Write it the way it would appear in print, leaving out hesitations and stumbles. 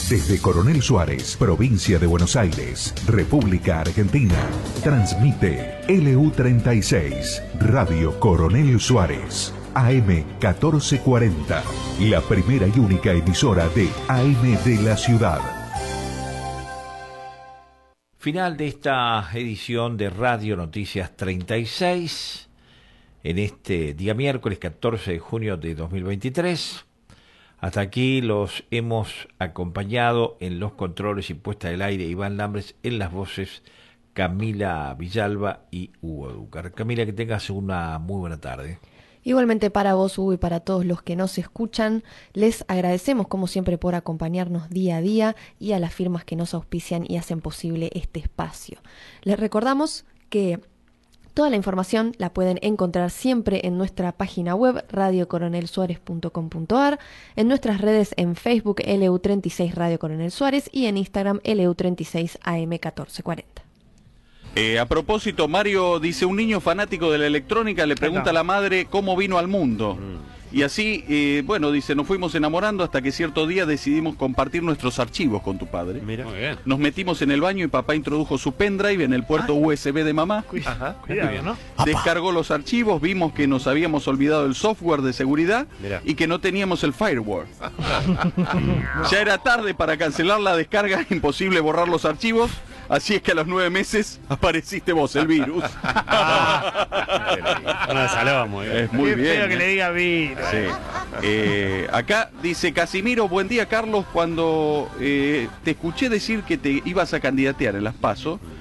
Desde Coronel Suárez, provincia de Buenos Aires, República Argentina, transmite LU36, Radio Coronel Suárez, AM 1440, la primera y única emisora de AM de la ciudad. Final de esta edición de Radio Noticias 36, en este día miércoles 14 de junio de 2023. Hasta aquí los hemos acompañado en los controles y puesta del aire Iván Lambres, en las voces Camila Villalba y Hugo Dúcar. Camila, que tengas una muy buena tarde. Igualmente para vos, Hugo, y para todos los que nos escuchan, les agradecemos como siempre por acompañarnos día a día y a las firmas que nos auspician y hacen posible este espacio. Les recordamos que toda la información la pueden encontrar siempre en nuestra página web radiocoronelsuárez.com.ar, en nuestras redes en Facebook LU36 Radio Coronel Suárez y en Instagram LU36 AM 1440. A propósito, Mario dice, un niño fanático de la electrónica le pregunta a la madre cómo vino al mundo. Y así, bueno, dice, nos fuimos enamorando hasta que cierto día decidimos compartir nuestros archivos con tu padre. Mira. Muy bien. Nos metimos en el baño y papá introdujo su pendrive en el puerto USB de mamá. Ajá, cuidado, ¿no? Descargó los archivos, vimos que nos habíamos olvidado el software de seguridad. Mirá. Y que no teníamos el firewall. Ya era tarde para cancelar la descarga, imposible borrar los archivos. Así es que a los 9 meses apareciste vos, el virus. Nos salvamos. Es muy bien. Espero que le diga virus. Sí. Acá dice Casimiro, buen día Carlos, cuando te escuché decir que te ibas a candidatear en las PASO,